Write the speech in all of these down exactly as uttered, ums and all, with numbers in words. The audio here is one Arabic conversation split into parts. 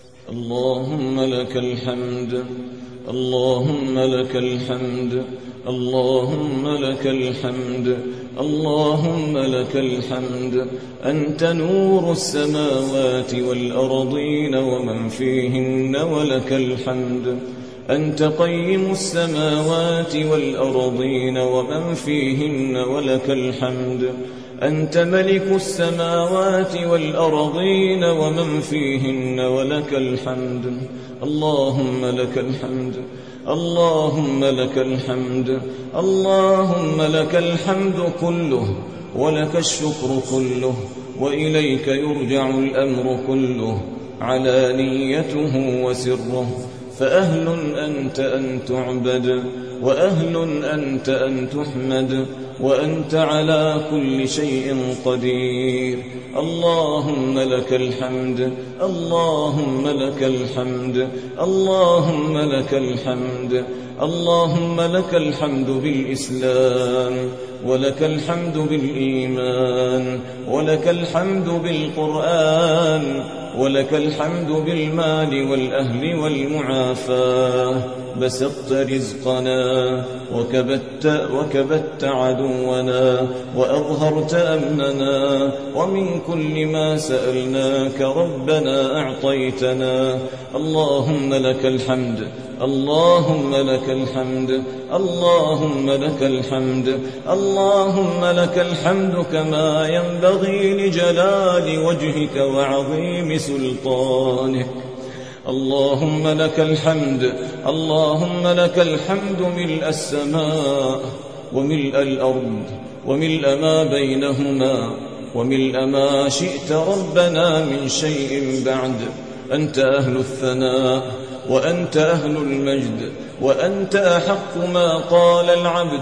اللهم لك الحمد، اللهم لك الحمد، اللهم لك الحمد، اللهم لك الحمد. أنت نور السماوات والأرضين ومن فيهن ولك الحمد. أنت قيم السماوات والأرضين ومن فيهن ولك الحمد. أنت ملك السماوات والأرضين ومن فيهن ولك الحمد. اللهم لك الحمد، اللهم لك الحمد، اللهم لك الحمد كله ولك الشكر كله، وإليك يرجع الأمر كله، علانيته وسره. فأهل أنت أن تعبد، وأهل أنت أن تحمد، وأنت على كل شيء قدير. اللهم لك الحمد، اللهم لك الحمد، اللهم لك الحمد. اللهم لك الحمد بالإسلام، ولك الحمد بالإيمان، ولك الحمد بالقرآن، ولك الحمد بالمال والأهل والمعافاة. بسطت رزقنا وكبت, وكبت عدونا وأظهرت أمننا، ومن كل ما سألناك ربنا أعطيتنا. اللهم لك الحمد، اللهم لك الحمد، اللهم لك الحمد، اللهم لك الحمد كما ينبغي لجلال وجهك وعظيم سلطانك. اللهم لك الحمد، اللهم لك الحمد ملء السماء وملء الأرض وملء ما بينهما وملء ما شئت ربنا من شيء بعد. أنت أهل الثناء، وأنت أهل المجد، وأنت أحق ما قال العبد.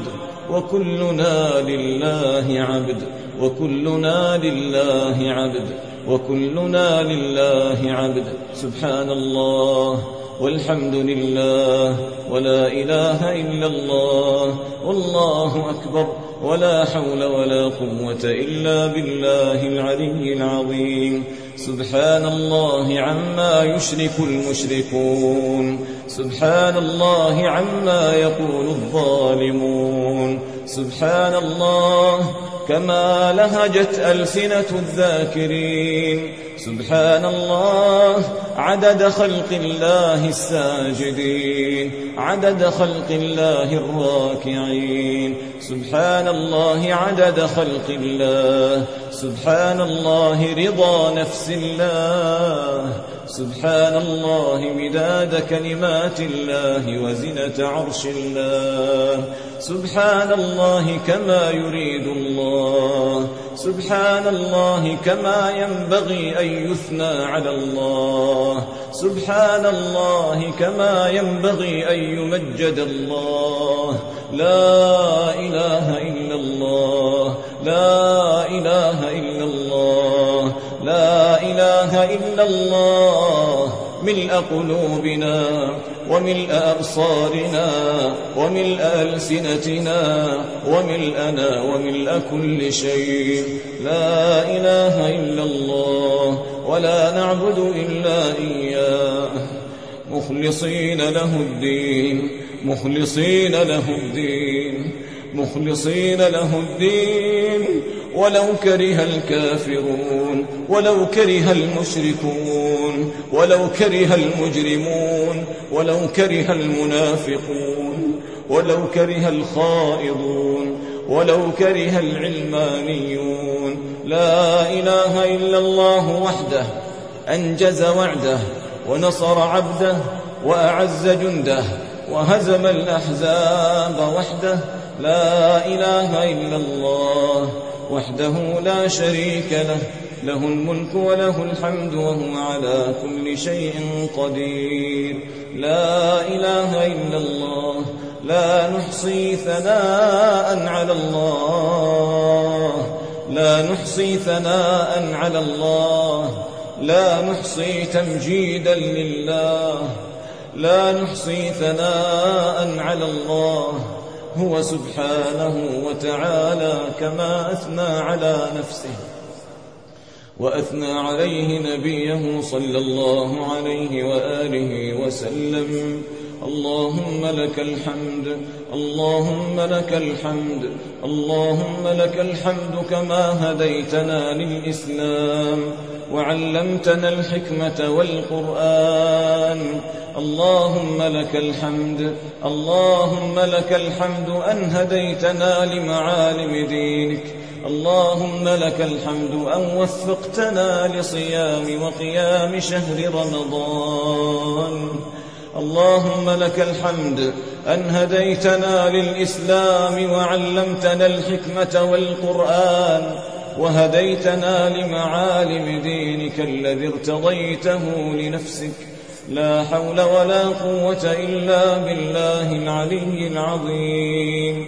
وكلنا لله عبد، وكلنا لله عبد، وكلنا لله عبد. سبحان الله والحمد لله ولا إله إلا الله والله أكبر، ولا حول ولا قوة إلا بالله العلي العظيم. سبحان الله عما يشرك المشركون، سبحان الله عما يقول الظالمون. سبحان الله كما لهجت ألسنة الذاكرين. سبحان الله عدد خلق الله الساجدين، عدد خلق الله الراكعين. سبحان الله عدد خلق الله، سبحان الله رضا نفس الله، سبحان الله مداد كلمات الله وزنة عرش الله. سبحان الله كما يريد الله، سبحان الله كما ينبغي أن يثنى على الله، سبحان الله كما ينبغي أن يمجد الله. لا إله إلا الله، لا إله إلا الله، لا إله إلا الله. ملء قلوبنا وملء أبصارنا وملء ألسنتنا وملءنا وملء كل شيء. لا إله إلا الله ولا نعبد إلا إياه، مخلصين له الدين، مخلصين له الدين، مخلصين له الدين، ولو كره الكافرون، ولو كره المشركون، ولو كره المجرمون، ولو كره المنافقون، ولو كره الخائضون، ولو كره العلمانيون. لا إله إلا الله وحده أنجز وعده ونصر عبده وأعز جنده وهزم الأحزاب وحده. لا إله إلا الله وحده لا شريك له، له الملك وله الحمد وهو على كل شيء قدير. لا إله إلا الله، لا نحصي ثناء على الله، لا نحصي ثناء على الله، لا نحصي تمجيدا لله، لا نحصي ثناء على الله. هو سبحانه وتعالى كما أثنى على نفسه. وأثنى عليه نبيه صلى الله عليه وآله وسلم. اللهم لك الحمد، اللهم لك الحمد، اللهم لك الحمد كما هديتنا للإسلام وعلمتنا الحكمة والقرآن. اللهم لك الحمد، اللهم لك الحمد أن هديتنا لمعالم دينك. اللهم لك الحمد أن وفقتنا لصيام وقيام شهر رمضان. اللهم لك الحمد أن هديتنا للإسلام وعلمتنا الحكمة والقرآن وهديتنا لمعالم دينك الذي ارتضيته لنفسك. لا حول ولا قوة إلا بالله العلي العظيم.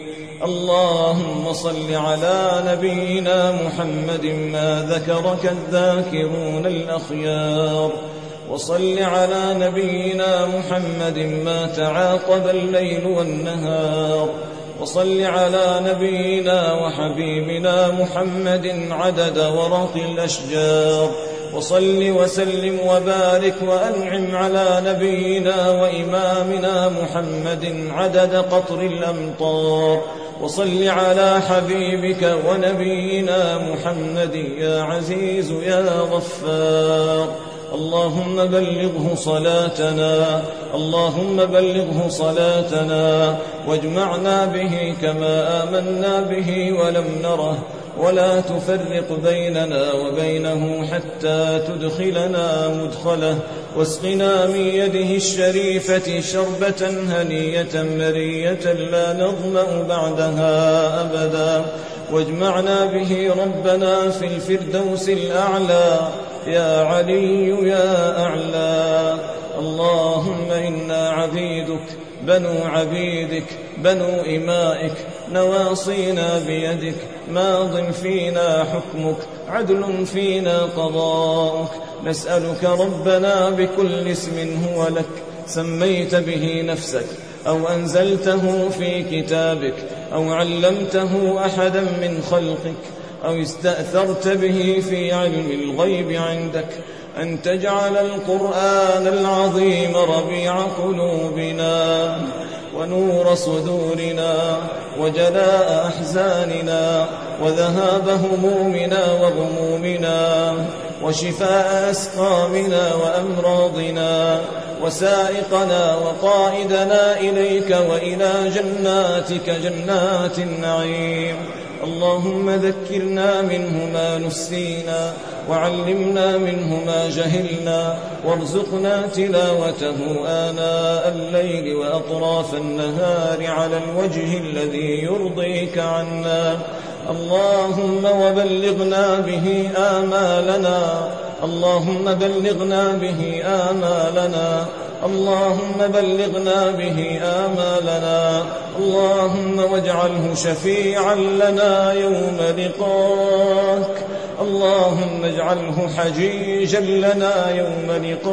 اللهم صل على نبينا محمد ما ذكرك الذاكرون الأخيار، وصل على نبينا محمد ما تعاقب الليل والنهار، وصل على نبينا وحبيبنا محمد عدد ورق الأشجار، وصل وسلم وبارك وأنعم على نبينا وإمامنا محمد عدد قطر الأمطار، وصل على حبيبك ونبينا محمد يا عزيز يا غفار. اللهم بلغه صلاتنا، اللهم بلغه صلاتنا واجمعنا به كما آمنا به ولم نره، ولا تفرق بيننا وبينه حتى تدخلنا مدخله، واسقنا من يده الشريفة شربة هنية مرية لا نظمأ بعدها أبدا، واجمعنا به ربنا في الفردوس الأعلى يا علي يا أعلى. اللهم إنا عبيدك بنو عبيدك بنو إمائك، نواصينا بيدك، ماض فينا حكمك، عدل فينا قضاؤك. نسألك ربنا بكل اسم هو لك سميت به نفسك أو أنزلته في كتابك أو علمته أحدا من خلقك أو استأثرت به في علم الغيب عندك، أن تجعل القرآن العظيم ربيع قلوبنا ونور صدورنا وجلاء أحزاننا وذهاب همومنا وغمومنا وشفاء أسقامنا وأمراضنا، وسائقنا وقائدنا إليك وإلى جناتك جنات النعيم. اللهم ذكرنا منه ما نسينا وعلمنا منه ما جهلنا، وارزقنا تلاوته آناء الليل وأطراف النهار على الوجه الذي يرضيك عنا. اللهم وبلغنا به آمالنا، اللهم بلغنا به آمالنا، اللهم بلغنا به آمالنا. اللهم واجعله شفيعا لنا يوم لقاك، اللهم اجعله حجيجا لنا يوم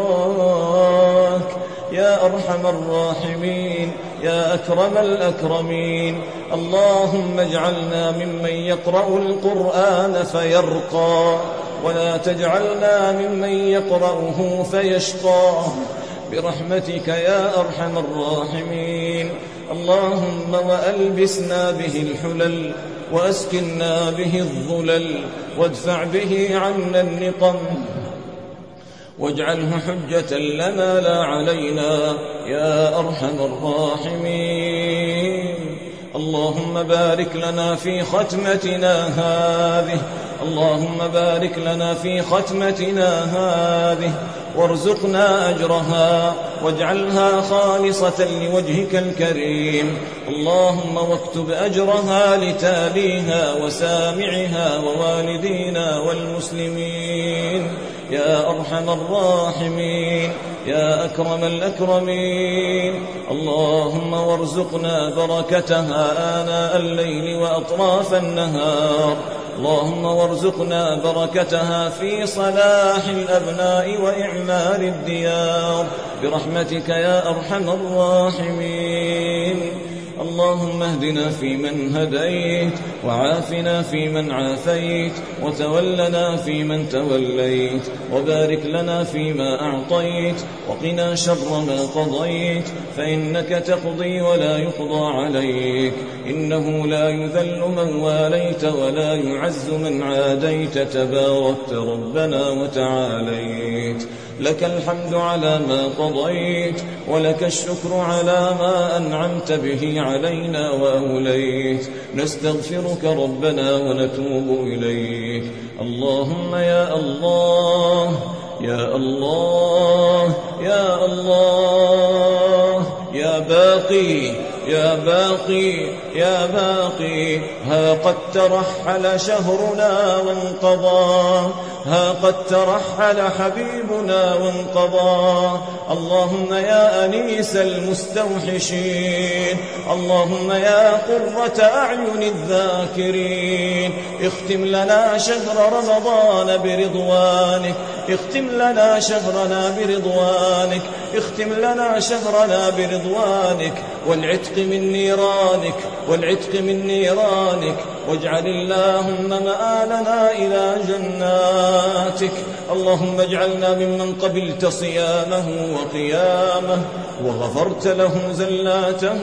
لقاك يا أرحم الراحمين يا أكرم الأكرمين. اللهم اجعلنا ممن يقرأ القرآن فيرقى، ولا تجعلنا ممن يقرأه فيشقى برحمتك يا أرحم الراحمين. اللهم وألبسنا به الحلل وأسكننا به الظلل وادفع به عنا النقم، واجعله حجة لنا لا علينا يا أرحم الراحمين. اللهم بارك لنا في ختمتنا هذه، اللهم بارك لنا في ختمتنا هذه وارزقنا أجرها واجعلها خالصة لوجهك الكريم. اللهم واكتب أجرها لتاليها وسامعها ووالدينا والمسلمين يا أرحم الراحمين يا أكرم الأكرمين. اللهم وارزقنا بركتها آناء الليل وأطراف النهار، اللهم وارزقنا بركتها في صلاح الأبناء وإعمار الديار برحمتك يا أرحم الراحمين. اللهم اهدنا فيمن هديت، وعافنا فيمن عافيت، وتولنا فيمن توليت، وبارك لنا فيما أعطيت، وقنا شر ما قضيت، فإنك تقضي ولا يقضى عليك، إنه لا يذل من واليت ولا يعز من عاديت، تباركت ربنا وتعاليت. لك الحمد على ما قضيت، ولك الشكر على ما أنعمت به علينا وأوليت. نستغفرك ربنا ونتوب إليك. اللهم يا الله يا الله يا الله يا باقي يا باقي يا باقي، ها قد ترحل شهرنا وانقضى، ها قد ترحل حبيبنا وانقضى. اللهم يا أنيس المستوحشين، اللهم يا قرة أعين الذاكرين، اختم لنا شهر رمضان برضوانك، اختم لنا شهرنا برضوانك، اختم لنا شهرنا برضوانك، والعتق من نيرانك، والعتق من نيرانك، واجعل اللهم مآلنا إلى جناتك. اللهم اجعلنا ممن قبلت صيامه وقيامه، وغفرت له زلاته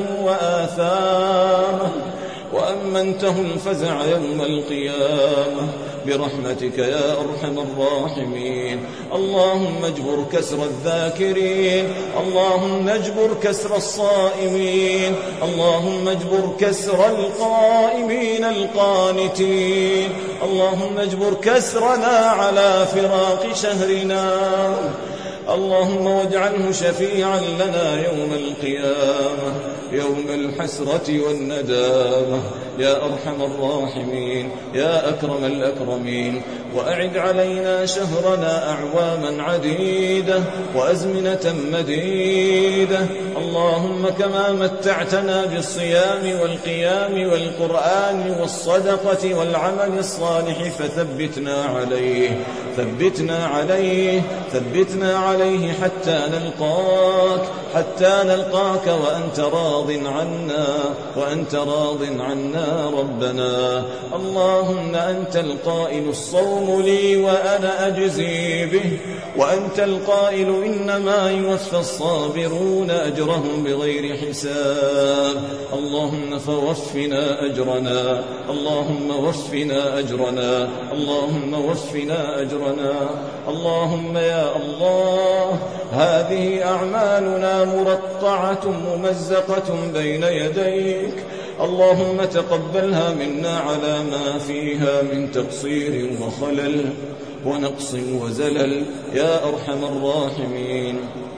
وآثامه، وأمنته الفزع يوم القيامة برحمتك يا أرحم الراحمين. اللهم اجبر كسر الذاكرين، اللهم اجبر كسر الصائمين، اللهم اجبر كسر القائمين القانتين، اللهم اجبر كسرنا على فراق شهرنا، اللهم واجعله شفيعا لنا يوم القيامة، يوم الحسرة والندامة يا أرحم الراحمين يا أكرم الأكرمين. وأعد علينا شهرنا أعواما عديدة وأزمنة مديدة، اللهم كما متعتنا بالصيام والقيام والقرآن والصدقة والعمل الصالح فثبتنا عليه، ثبتنا عليه ثبتنا عليه حتى نلقاك، حتى نلقاك وأنت راض عنا، وأنت راض عنا ربنا. اللهم أنت القائل الصوم لي وأنا أجزي به، وأنت القائل إنما يوفى الصابرون أجرهم بغير حساب. اللهم فوفنا أجرنا، اللهم وفنا أجرنا، اللهم وفنا أجرنا. اللهم يا الله هذه أعمالنا مرطعة ممزقة بين يديك، اللهم تقبلها منا على ما فيها من تقصير وخلل ونقص وزلل يا أرحم الراحمين.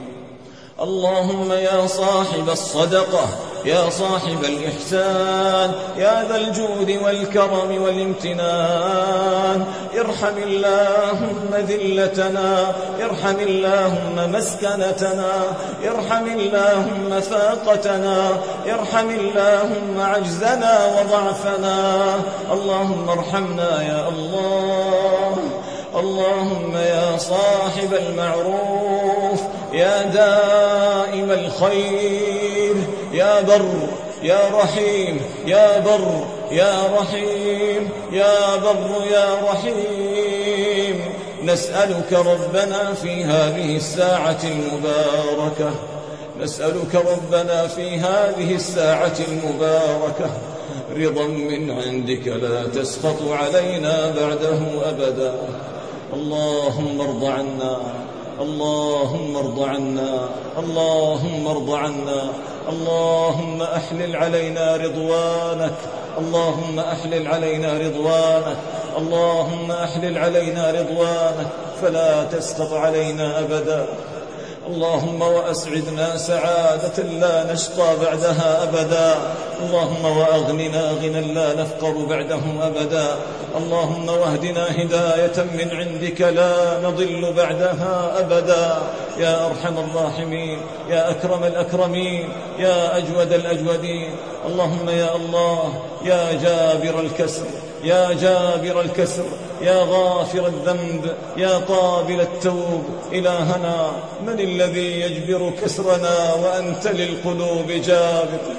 اللهم يا صاحب الصدقة، يا صاحب الإحسان، يا ذا الجود والكرم والامتنان، ارحم اللهم ذلتنا، ارحم اللهم مسكنتنا، ارحم اللهم فاقتنا، ارحم اللهم عجزنا وضعفنا. اللهم ارحمنا يا الله. اللهم يا صاحب المعروف، يا دائم الخير، يا بر يا رحيم، يا بر يا رحيم، يا بر يا رحيم، نسألك ربنا في هذه الساعة المباركة، نسألك ربنا في هذه الساعة المباركة رضا من عندك لا تسخط علينا بعده أبدا. اللهم ارض عنا، اللهم ارض عنا، اللهم ارض عنا، اللهم أحلل علينا رضوانك، اللهم أحلل علينا رضوانك، اللهم أحلل علينا رضوانك فلا تسخط علينا أبدا. اللهم وأسعدنا سعادة لا نشقى بعدها أبدا، اللهم وأغننا غنى لا نفقر بعده أبدا، اللهم واهدنا هداية من عندك لا نضل بعدها أبدا يا أرحم الراحمين يا أكرم الأكرمين يا أجود الأجودين. اللهم يا الله يا جابر الكسر، يا جابر الكسر، يا غافر الذنب، يا قابل التوب، إلهنا من الذي يجبر كسرنا وأنت للقلوب جابر؟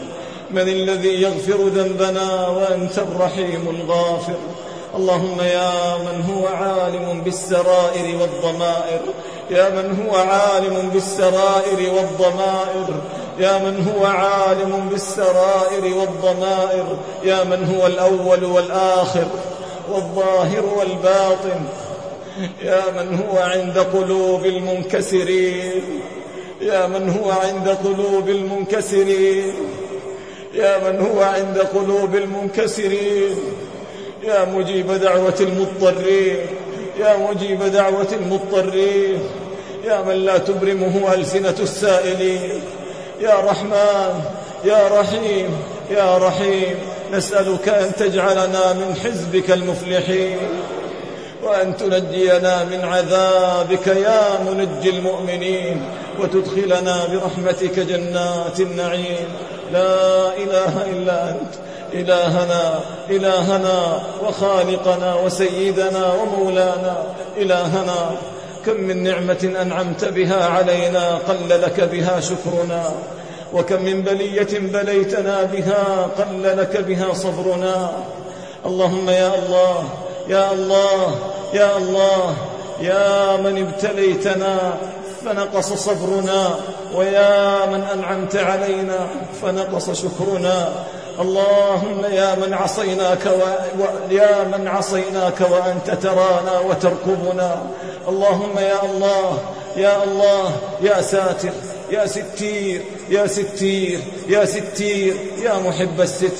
من الذي يغفر ذنبنا وأنت الرحيم الغافر. اللهم يا من هو عالم بالسرائر والضمائر، يا من هو عالم بالسرائر والضمائر، يا من هو عالم بالسرائر والضمائر، يا من هو الأول والآخر والظاهر والباطن، يا من هو عند قلوب المنكسرين، يا من هو عند قلوب المنكسرين، يا من هو عند قلوب المنكسرين، يا مجيب دعوة المضطرين، يا مجيب دعوة المضطرين، يا من لا تبرمه ألسنة السائلين، يا رحمن يا رحيم يا رحيم، نسألك أن تجعلنا من حزبك المفلحين، وأن تنجينا من عذابك يا منجي المؤمنين، وتدخلنا برحمتك جنات النعيم. لا إله إلا أنت إلهنا إلهنا وخالقنا وسيدنا ومولانا إلهنا، كم من نعمة أنعمت بها علينا قل لك بها شكرنا، وكم من بلية بليتنا بها قل لك بها صبرنا. اللهم يا الله يا الله يا الله، يا من ابتليتنا فنقص صبرنا، ويا من أنعمت علينا فنقص شكرنا. اللهم يا من عصيناك و... و... يا من عصيناك وأنت ترانا وترقبنا. اللهم يا الله يا الله يا ساتر يا ستير يا ستير يا ستير، يا محب الستر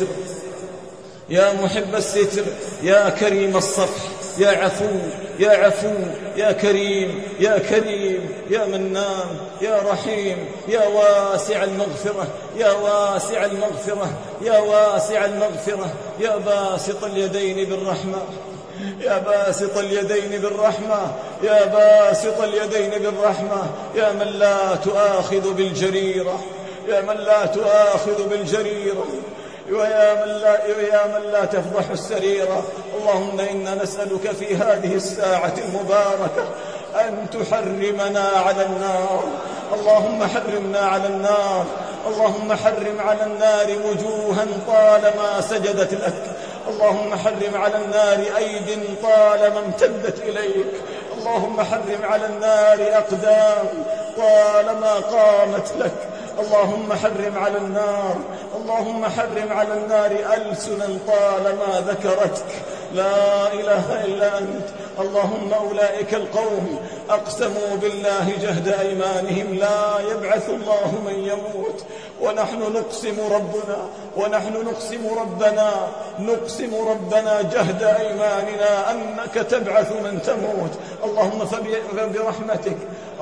يا محب الستر، يا كريم الصفح، يا عفو يا عفو يا كريم يا كريم، يا منان يا رحيم، يا واسع المغفرة يا واسع المغفرة يا واسع المغفرة، يا باسط اليدين بالرحمة يا باسط اليدين بالرحمة يا باسط اليدين بالرحمة، يا من لا تؤاخذ بالجريرة يا من لا تؤاخذ بالجريرة، ويا من لا, ويا من لا تفضح السريرة. اللهم إنا نسألك في هذه الساعة المباركة أن تحرمنا على النار. اللهم حرمنا على النار، اللهم حرم على النار وجوها طالما سجدت لك، اللهم حرم على النار أيد طالما امتدت إليك، اللهم حرم على النار أقدام طالما قامت لك، اللهم حرم على النار اللهم حرم على النار ألسنا طالما ذكرتك. لا إله إلا أنت. اللهم أولئك القوم أقسموا بالله جهد أيمانهم لا يبعث الله من يموت، ونحن نقسم ربنا ونحن نقسم ربنا نقسم ربنا جهد أيماننا أنك تبعث من تموت. اللهم فبرحمتك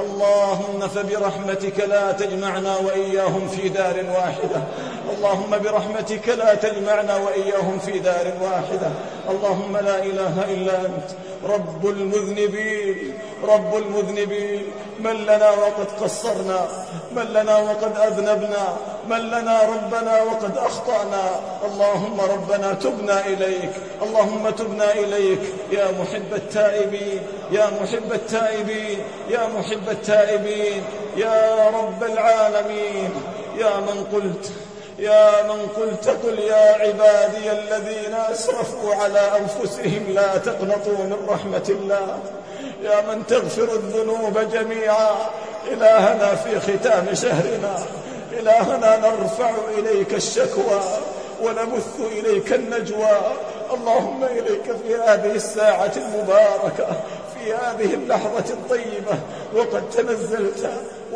اللهم فبرحمتك لا تجمعنا وإياهم في دار واحدة، اللهم برحمتك لا تجمعنا وإياهم في دار واحدة. اللهم لا إله إلا أنت رب المذنبين رب المذنبين، من لنا وقد قصرنا، من لنا وقد أذنبنا، من لنا ربنا وقد أخطأنا. اللهم ربنا تبنا إليك، اللهم تبنا إليك يا محب التائبين يا محب التائبين يا محب التائبين، يا رب العالمين، يا من قلت يا من قلت قل يا عبادي الذين أسرفوا على أنفسهم لا تقنطوا من رحمة الله، يا من تغفر الذنوب جميعا. إلهنا في ختام شهرنا، إلهنا نرفع إليك الشكوى ونبث إليك النجوى. اللهم إليك في هذه الساعة المباركة، في هذه اللحظة الطيبة، وقد تنزلت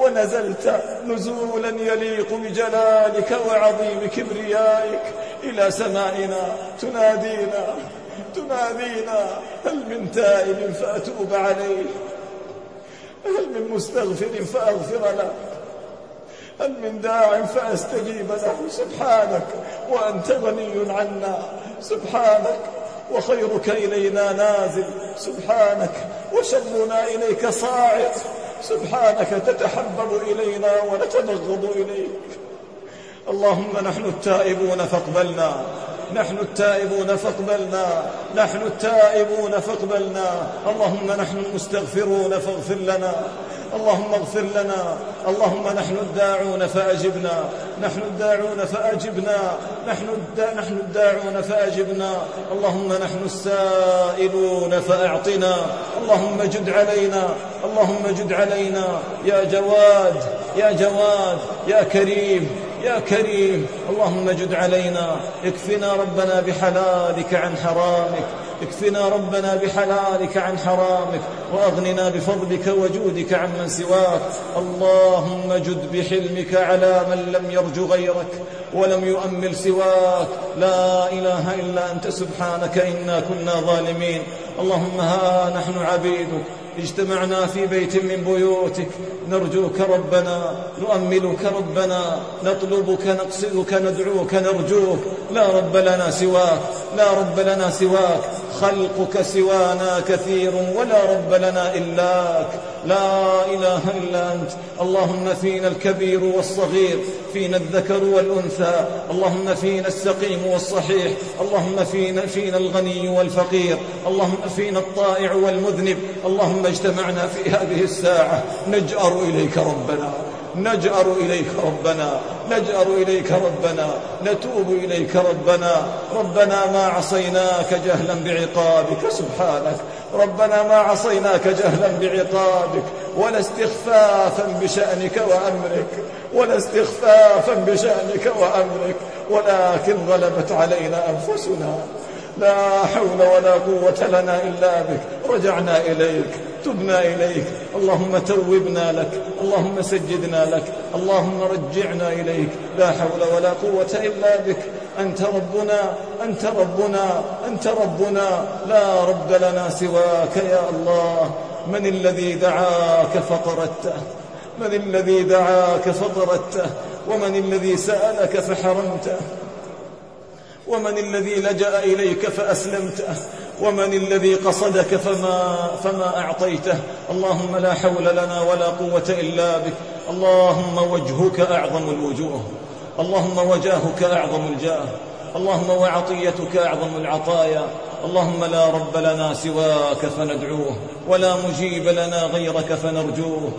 ونزلت نزولا يليق بجلالك وعظيم كبريائك إلى سمائنا، تنادينا تنادينا هل من تائب فأتوب عليه، هل من مستغفر فأغفر له، هل من داع فأستجيب له. سبحانك وأنت غني عنا، سبحانك وخيرك إلينا نازل، سبحانك وشرنا إليك صاعد، سبحانك تتحبب إلينا ونتبغض إليك. اللهم نحن التائبون فاقبلنا، نحن التائبون فاقبلنا، نحن التائبون فاقبلنا. اللهم نحن المستغفرون فاغفر لنا، اللهم اغفر لنا. اللهم نحن الداعون فأجبنا، نحن الداعون فأجبنا، نحن الدا نحن الداعون فأجبنا. اللهم نحن السائلون فأعطنا. اللهم جد علينا، اللهم جد علينا يا جواد يا جواد يا كريم يا كريم. اللهم جد علينا. اكفنا ربنا بحلالك عن حرامك، اكفنا ربنا بحلالك عن حرامك، وأغننا بفضلك وجودك عمن سواك. اللهم جد بحلمك على من لم يرجو غيرك ولم يؤمل سواك. لا إله إلا أنت سبحانك إنا كنا ظالمين. اللهم ها نحن عبيدك اجتمعنا في بيت من بيوتك، نرجوك ربنا، نؤملك ربنا، نطلبك، نقصدك، ندعوك، نرجوك. لا رب لنا سواك، لا رب لنا سواك. خلقك سوانا كثير ولا رب لنا إلاك. لا إله إلا أنت. اللهم فينا الكبير والصغير، فينا الذكر والأنثى، اللهم فينا السقيم والصحيح، اللهم فينا, فينا الغني والفقير، اللهم فينا الطائع والمذنب. اللهم اجتمعنا في هذه الساعة نجأر إليك ربنا، نجأر إليك ربنا، نجأر إليك ربنا، نتوب إليك ربنا. ربنا ما عصيناك جهلا بعقابك سبحانك، ربنا ما عصيناك جهلا بعقابك ولا استخفافا بشأنك وأمرك، ولا استخفافا بشأنك وأمرك، ولكن غلبت علينا أنفسنا. لا حول ولا قوة لنا إلا بك. رجعنا إليك، تبنا إليك. اللهم توبنا لك، اللهم سجدنا لك، اللهم رجعنا إليك. لا حول ولا قوة إلا بك. أنت ربنا، أنت ربنا، أنت ربنا. لا رب لنا سواك يا الله. من الذي دعاك فطردته؟ من الذي دعاك فطردته؟ ومن الذي سألك فحرمته؟ ومن الذي لجأ إليك فأسلمته؟ ومن الذي قصدك فما, فما أعطيته؟ اللهم لا حول لنا ولا قوة إلا بك. اللهم وجهك أعظم الوجوه، اللهم وجاهك أعظم الجاه، اللهم وعطيتك أعظم العطايا. اللهم لا رب لنا سواك فندعوه، ولا مجيب لنا غيرك فنرجوه.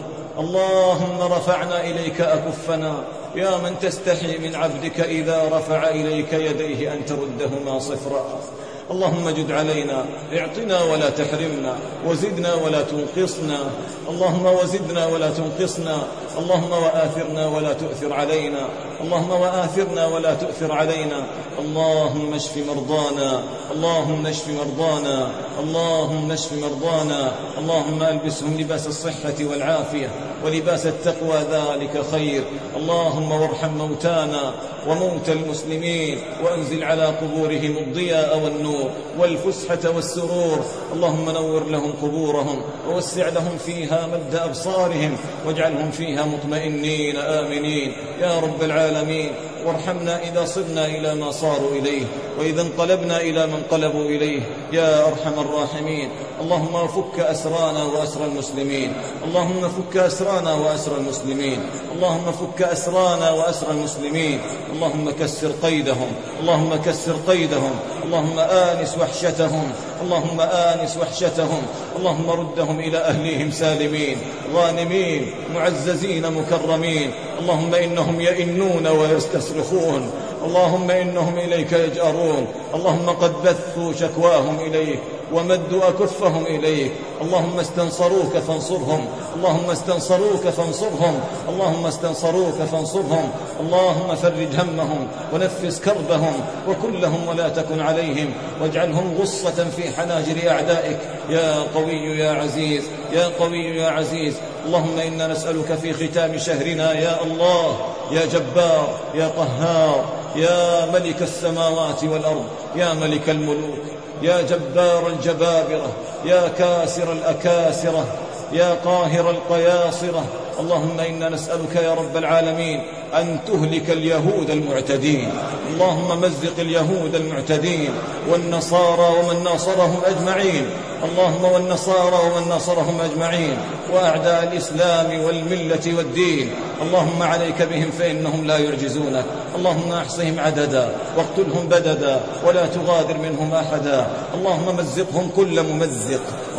اللهم رفعنا إليك أكفنا، يا من تستحي من عبدك إذا رفع إليك يديه أن تردهما صفرا. اللهم جد علينا، اعطنا ولا تحرمنا، وزدنا ولا تنقصنا. اللهم وزدنا ولا تنقصنا. اللهم وآثرنا ولا تؤثر علينا، اللهم وآثرنا ولا تؤثر علينا. اللهم اشف مرضانا، اللهم اشف مرضانا، اللهم اشف مرضانا. اللهم ألبسهم لباس الصحة والعافية ولباس التقوى، ذلك خير. اللهم وارحم موتانا وموتى المسلمين، وأنزل على قبورهم الضياء والنور والفسحة والسرور. اللهم نور لهم قبورهم ووسع لهم فيها مد أبصارهم، واجعلهم فيها مطمئنين آمنين يا رب العالمين. وارحمنا إذا صرنا إلى ما صاروا إليه، وإذا انقلبنا إلى من انقلبوا إليه يا أرحم الراحمين. اللهم فك أسرانا وأسر المسلمين، اللهم فك أسرانا وأسر المسلمين، اللهم فك أسرانا وأسر المسلمين. اللهم كسر قيدهم، اللهم كسر قيدهم، اللهم آنس وحشتهم، اللهم آنس وحشتهم. اللهم ردهم إلى أهليهم سالمين غانمين معززين مكرمين. اللهم إنهم يئنون ويستصرخون، اللهم إنهم إليك يجأرون. اللهم قد بثوا شكواهم إليك ومدوا أكفهم إليك. اللهم استنصروك فانصرهم، اللهم استنصروك فانصرهم، اللهم استنصروك فانصرهم. اللهم فرج همهم ونفس كربهم، وكن لهم ولا تكن عليهم، واجعلهم غصة في حناجر أعدائك يا قوي يا عزيز، يا قوي يا عزيز. اللهم إنا نسألك في ختام شهرنا يا الله، يا جبار، يا قهار، يا ملك السماوات والأرض، يا ملك الملوك، يا جبار الجبابرة، يا كاسر الأكاسرة، يا قاهر القياصرة. اللهم إنا نسألك يا رب العالمين أن تهلك اليهود المعتدين. اللهم مزق اليهود المعتدين والنصارى ومن ناصرهم أجمعين، اللهم والنصارى ومن ناصرهم أجمعين، وأعداء الإسلام والملة والدين. اللهم عليك بهم فإنهم لا يعجزونك. اللهم أحصهم عددا واقتلهم بددا ولا تغادر منهم أحدا. اللهم مزقهم كل ممزق،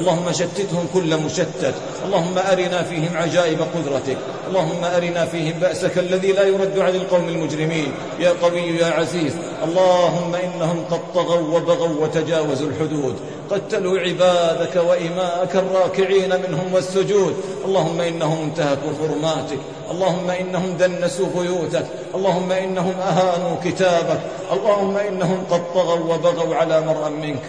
اللهم شتتهم كل مشتت، اللهم أرنا فيهم عجائب قدرتك، اللهم أرنا فيهم بأسك الذي لا يرد عن القوم المجرمين يا قوي يا عزيز. اللهم إنهم قد طغوا وبغوا وتجاوزوا الحدود، قتلوا عبادك وإماءك الراكعين منهم والسجود. اللهم إنهم انتهكوا حرماتك، اللهم إنهم دنسوا بيوتك، اللهم إنهم أهانوا كتابك، اللهم إنهم قد طغوا وبغوا على مرء منك،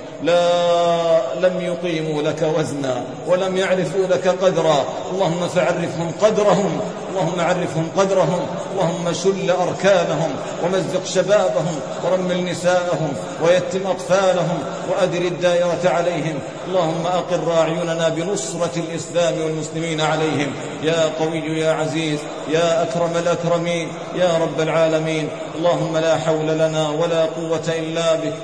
لا لم يقيموا لك وزنا ولم يعرفوا لك قدرا. اللهم فعرفهم قدرهم، اللهم عرفهم قدرهم، اللهم شل أركانهم ومزق شبابهم ورمل نساءهم ويتم أطفالهم وأدر الدائرة عليهم. اللهم أقر أعيننا بنصرة الإسلام والمسلمين عليهم يا قوي يا عزيز يا أكرم الأكرمين يا رب العالمين. اللهم لا حول لنا ولا قوة إلا بك،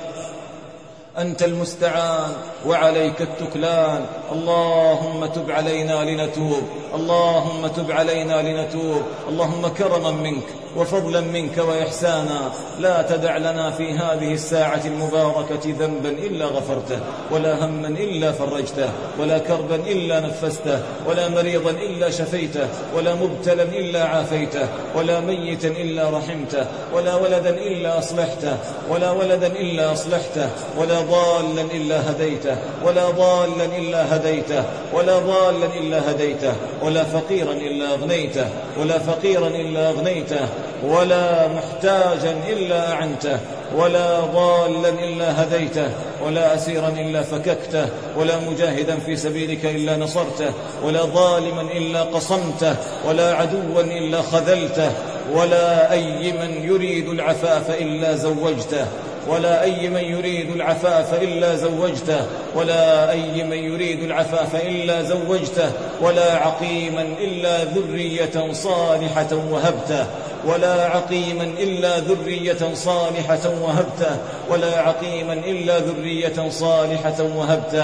أنت المستعان وعليك التكلان. اللهم تب علينا لنتوب، اللهم تب علينا لنتوب. اللهم كرما منك وفضلا منك وإحسانا لا تدع لنا في هذه الساعة المباركة ذنبا إلا غفرته، ولا هما إلا فرجته، ولا كربا إلا نفسته، ولا مريضا إلا شفيته، ولا مبتلا إلا عافيته، ولا ميتا إلا رحمته، ولا ولدا إلا أصلحته، ولا ولدا إلا أصلحته، ولا ضالا إلا هديته، ولا ضالا إلا هديته، ولا ضالا إلا هديته، ولا فقيرا إلا أغنيته، ولا فقيرا إلا أغنيته، ولا محتاجا إلا أعنته، ولا ضالا إلا هديته، ولا أسيرا إلا فككته، ولا مجاهدا في سبيلك إلا نصرته، ولا ظالما إلا قصمته، ولا عدوا إلا خذلته، ولا أي من يريد العفاف إلا زوجته، ولا أي من يريد العفاف إلا زوجته، ولا أي من يريد العفاف إلا زوجته، ولا عقيما إلا ذرية صالحة وهبته، ولا عقيما إلا ذرية صالحة وهبته، ولا عقيما إلا ذرية صالحة وهبته.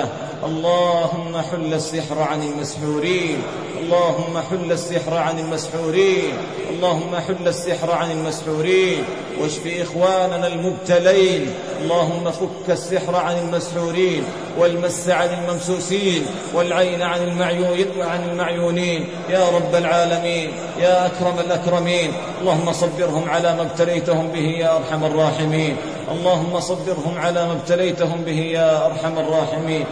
اللهم حل السحر عن المسحورين، اللهم حل السحر عن المسحورين، اللهم حل السحر عن المسحورين، واشف إخواننا المبتلين. اللهم فك السحر عن المسحورين، والمس عن الممسوسين، والعين عن المعيون عن المعيونين يا رب العالمين يا أكرم الأكرمين. اللهم صبرهم على ما ابتليتهم به يا أرحم الراحمين، اللهم صبرهم على ما ابتليتهم به يا أرحم الراحمين.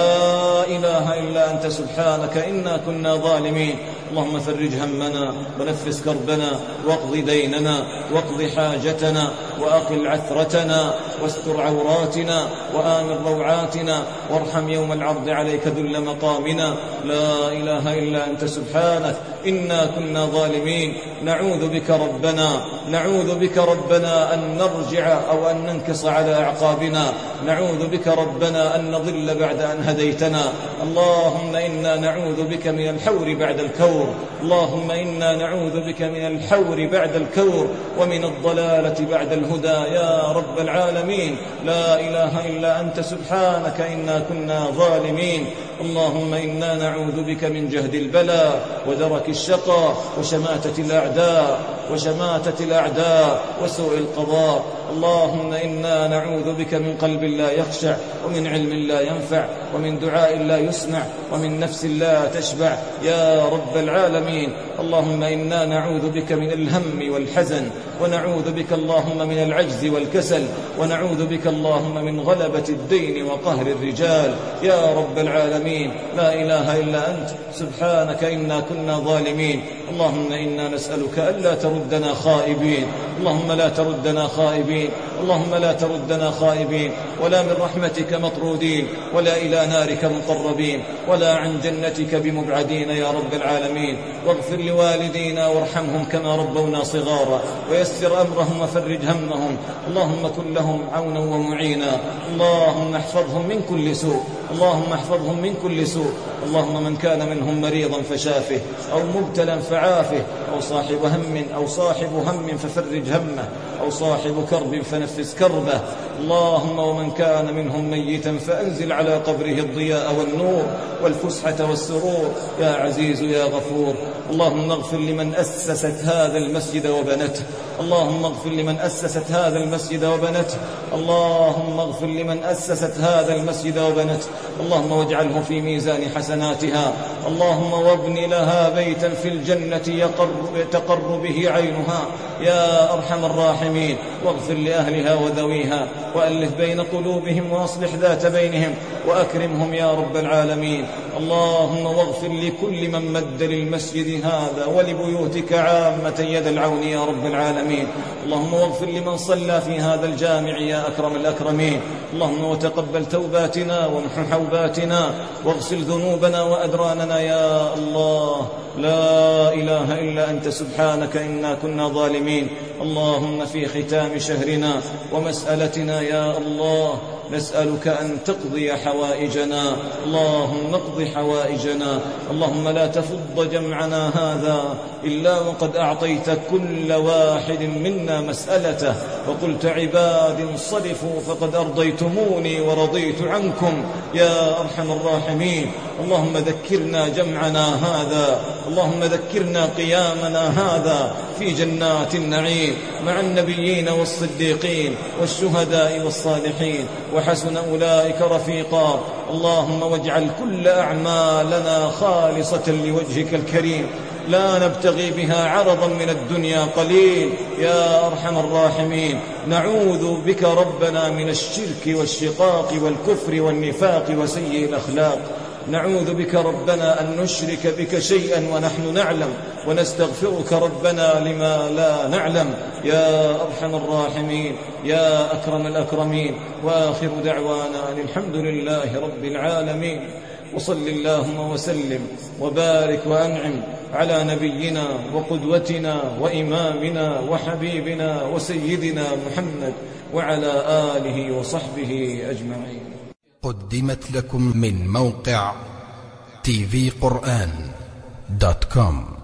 لا إله إلا أنت سبحانك إنا كنا ظالمين. اللهم فرج همنا ونفس كربنا واقض ديننا واقض حاجتنا وأقل عثرتنا واستر عوراتنا وآمن روعاتنا وارحم يوم العرض عليك ذل مقامنا. لا إله إلا أنت سبحانك إنا كنا ظالمين. نعوذ بك ربنا نعوذ بك ربنا أن نرجع أو أن ننكص على أعقابنا، نعوذ بك ربنا أن نضل بعد أن هديتنا. اللهم إنا نعوذ بك من الحور بعد الكور، اللهم إنا نعوذ بك من الحور بعد الكور ومن الضلالة بعد الهدى يا رب العالمين. لا إله إلا أنت سبحانك إنا كنا ظالمين. اللهم إنا نعوذ بك من جهد البلاء ودرك الشقاء وشماتة الأعداء وشماتة الأعداء وسوء القضاء. اللهم إنا نعوذ بك من قلب لا يخشع ومن علم لا ينفع ومن دعاء لا يسمع ومن نفس لا تشبع يا رب العالمين. اللهم إنا نعوذ بك من الهم والحزن، ونعوذ بك اللهم من العجز والكسل، ونعوذ بك اللهم من غلبة الدين وقهر الرجال يا رب العالمين. لا إله إلا أنت سبحانك إنا كنا ظالمين. اللهم إنا نسألك ألا تردنا خائبين، اللهم لا تردنا خائبين، اللهم لا تردنا خائبين، ولا من رحمتك مطرودين، ولا إلى نارك مقربين، ولا عن جنتك بمبعدين يا رب العالمين. واغفر لوالدينا وارحمهم كما ربونا صغارا، ويسر أمرهم وفرج همهم. اللهم كن لهم عونا ومعينا، اللهم احفظهم من كل سوء، اللهم احفظهم من كل سوء. اللهم من كان منهم مريضا فشافه، أو مبتلا فعافه، أو صاحب هم أو صاحب هم ففرج همه، أو صاحب كرب فنفس كربه. اللهم ومن كان منهم ميتا فأنزل على قبره الضياء والنور والفسحة والسرور يا عزيز يا غفور. اللهم اغفر لمن أسست هذا المسجد وبنته، اللهم اغفر لمن أسست هذا المسجد وبنته، اللهم اغفر لمن أسست هذا المسجد وبنته. اللهم واجعله في ميزان حسناتها. اللهم وابن لها بيتا في الجنة يقر, تقر به عينها يا أرحم الراحمين، واغفر لأهلها وذويها، وألف بين قلوبهم، وأصلح ذات بينهم، وأكرمهم يا رب العالمين. اللهم واغفر لكل من مد للمسجد هذا ولبيوتك عامة يد العون يا رب العالمين. اللهم واغفر لمن صلى في هذا الجامع يا أكرم الأكرمين. اللهم وتقبل توباتنا وامح حوباتنا، واغسل ذنوبنا وأدراننا يا الله. لا إله إلا أنت سبحانك إنا كنا ظالمين. اللهم في ختام شهرنا ومسألتنا يا الله نسألك أن تقضي حوائجنا. اللهم اقض حوائجنا. اللهم لا تفض جمعنا هذا إلا وقد أعطيت كل واحد منا مسألته، وقلت عباد انصرفوا فقد أرضيتموني ورضيت عنكم يا أرحم الراحمين. اللهم ذكرنا جمعنا هذا، اللهم ذكرنا قيامنا هذا في جنات النعيم مع النبيين والصديقين والشهداء والصالحين، وحسن أولئك رفيقا. اللهم واجعل كل أعمالنا خالصة لوجهك الكريم، لا نبتغي بها عرضا من الدنيا قليل يا أرحم الراحمين. نعوذ بك ربنا من الشرك والشقاق والكفر والنفاق وسيء الأخلاق. نعوذ بك ربنا أن نشرك بك شيئا ونحن نعلم، ونستغفرك ربنا لما لا نعلم يا أرحم الراحمين يا أكرم الأكرمين. وآخر دعوانا أن الحمد لله رب العالمين. وصل اللهم وسلم وبارك وأنعم على نبينا وقدوتنا وإمامنا وحبيبنا وسيدنا محمد وعلى آله وصحبه أجمعين. قدمت لكم من موقع تي في قرآن دوت كوم.